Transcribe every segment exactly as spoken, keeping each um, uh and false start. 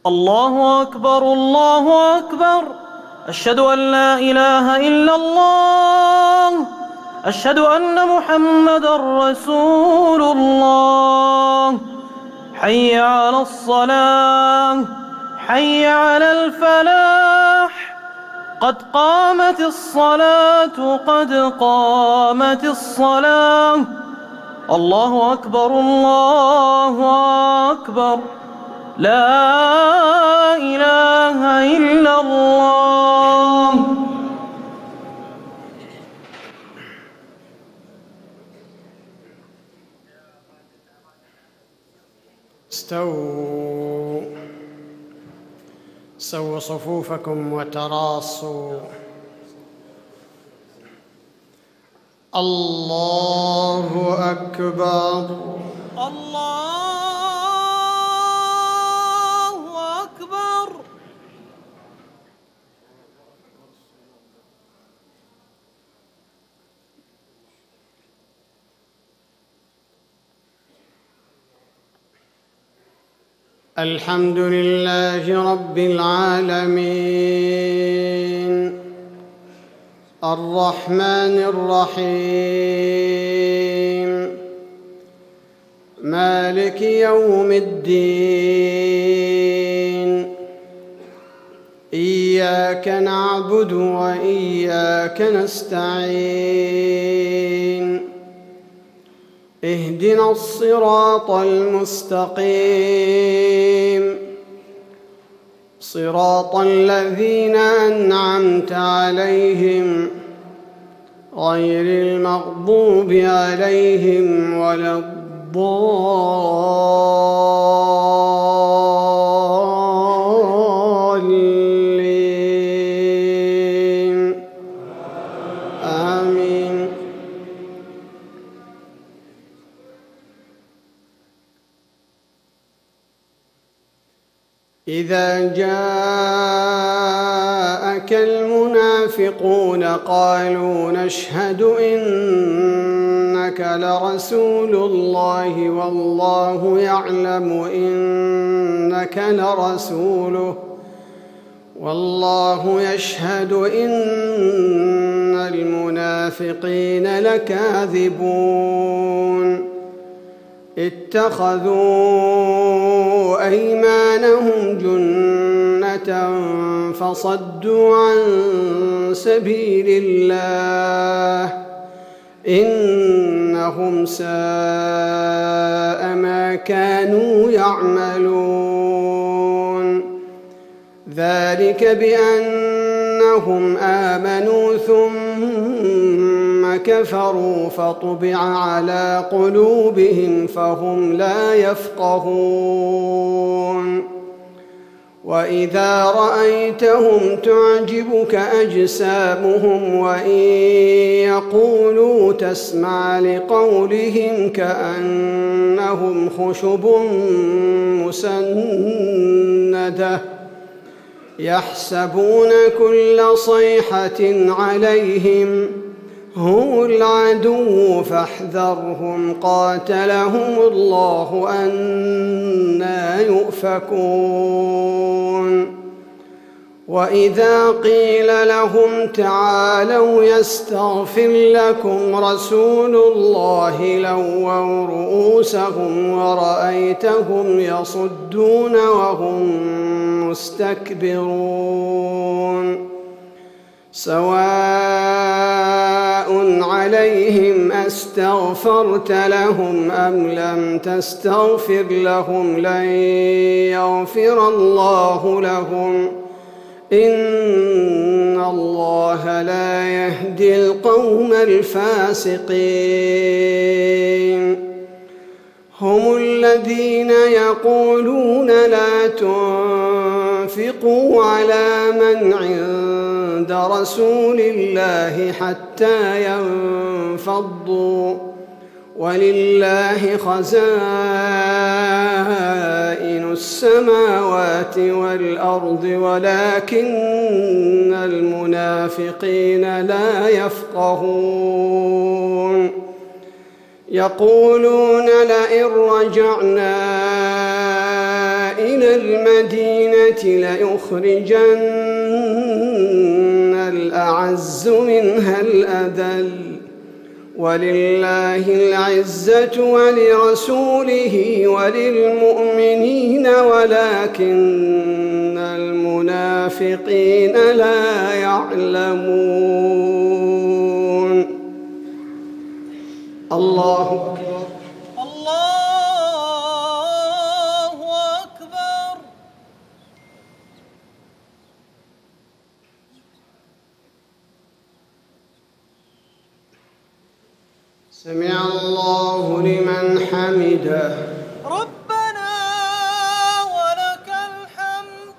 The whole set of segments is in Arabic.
الله أكبر الله أكبر. أشهد أن لا إله إلا الله. أشهد أن محمدًا رسول الله. حي على الصلاة، حي على الفلاح، قد قامت الصلاة قد قامت الصلاة. الله أكبر الله أكبر. لا إله إلا الله. استووا سووا صفوفكم وتراصوا. الله أكبر. الله أكبر. الحمد لله رب العالمين، الرحمن الرحيم، مالك يوم الدين. إياك نعبد وإياك نستعين. اهدنا الصراط المستقيم، صراط الذين أنعمت عليهم غير المغضوب عليهم ولا الضالين. آمين. إذا جاءك المنافقون قالوا نشهد إنك لرسول الله والله يعلم إنك لرسوله والله يشهد إن المنافقين لكاذبون. اتخذوا أيمانهم جنة فصدوا عن سبيل الله إنهم ساء ما كانوا يعملون. ذلك بأنهم آمنوا ثم كفروا فطبع على قلوبهم فهم لا يفقهون. وإذا رأيتهم تعجبك أجسامهم وإن يقولوا تسمع لقولهم كأنهم خشب مسندة يحسبون كل صيحة عليهم هم العدو فاحذرهم قاتلهم الله أنى يؤفكون. وإذا قيل لهم تعالوا يستغفر لكم رسول الله لووا رؤوسهم ورأيتهم يصدون وهم مستكبرون. سواء عليهم أستغفرت لهم أم لم تستغفر لهم لن يغفر الله لهم إن الله لا يهدي القوم الفاسقين. هم الذين يقولون لا تنفقوا على من عند رسول الله حتى ينفضوا ولله خزائن السماوات والأرض ولكن المنافقين لا يفقهون. يقولون لئن رجعنا إلى من المدينة ليخرجن الأعز منها الأذل ولله العزة ولرسوله وللمؤمنين ولكن المنافقين لا يعلمون. الله أكبر. الله أكبر. سمع الله لمن حمده. ربنا ولك الحمد.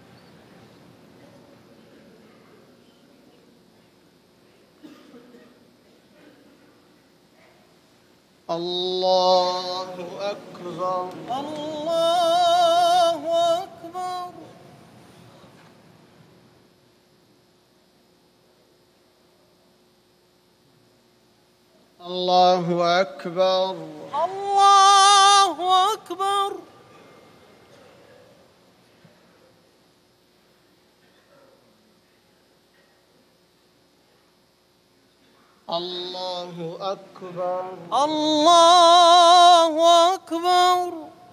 الله أكبر. الله أكبر. الله أكبر. الله أكبر. الله أكبر. الله أكبر.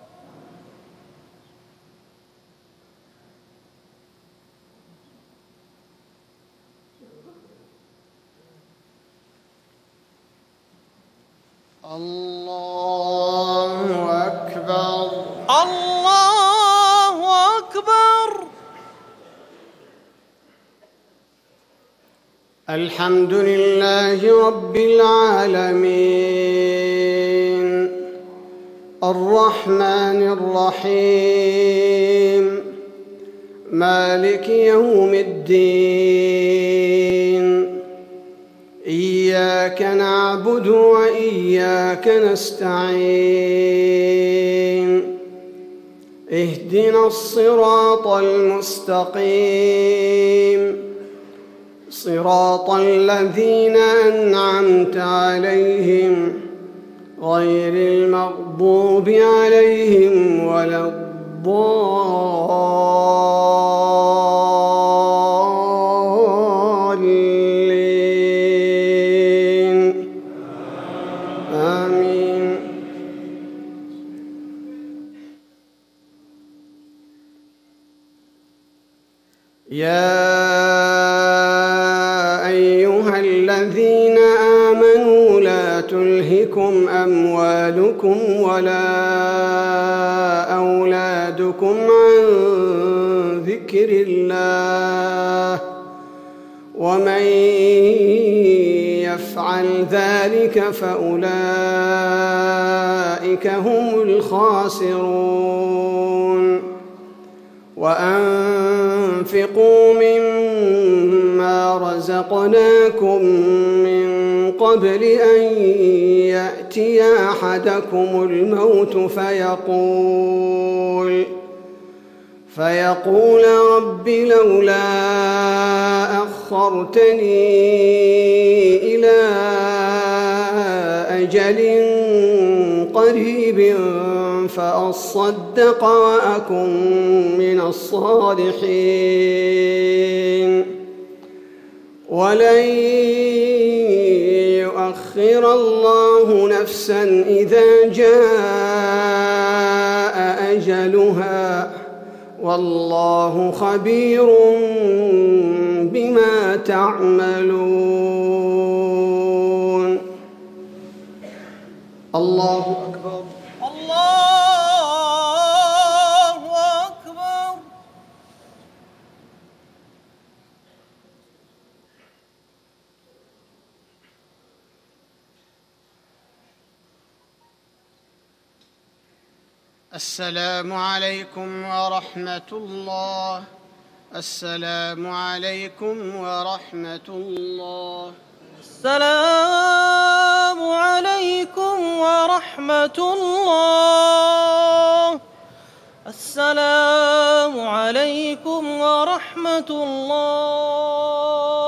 الله أكبر. الله أكبر. الحمد لله رب العالمين الرحمن الرحيم مالك يوم الدين إياك نعبد وإياك نستعين اهدنا الصراط المستقيم صراط الذين أنعمت عليهم غير المغضوب عليهم ولا الضالين آمين. يا الذين آمنوا لا تلهكم أموالكم ولا أولادكم عن ذكر الله ومن يفعل ذلك فأولئك هم الخاسرون. وأنفقوا مما رزقناكم من قبل أن يأتي أحدكم الموت فيقول فيقول رب لولا أخرتني إلى أجل قريب فأصدق وأكن من الصالحين ولن يؤخر الله نفسا إذا جاء أجلها والله خبير بما تعملون. الله أكبر. الله أكبر. السلام عليكم ورحمة الله. السلام عليكم ورحمة الله. السلام عليكم ورحمة الله. السلام عليكم ورحمة الله.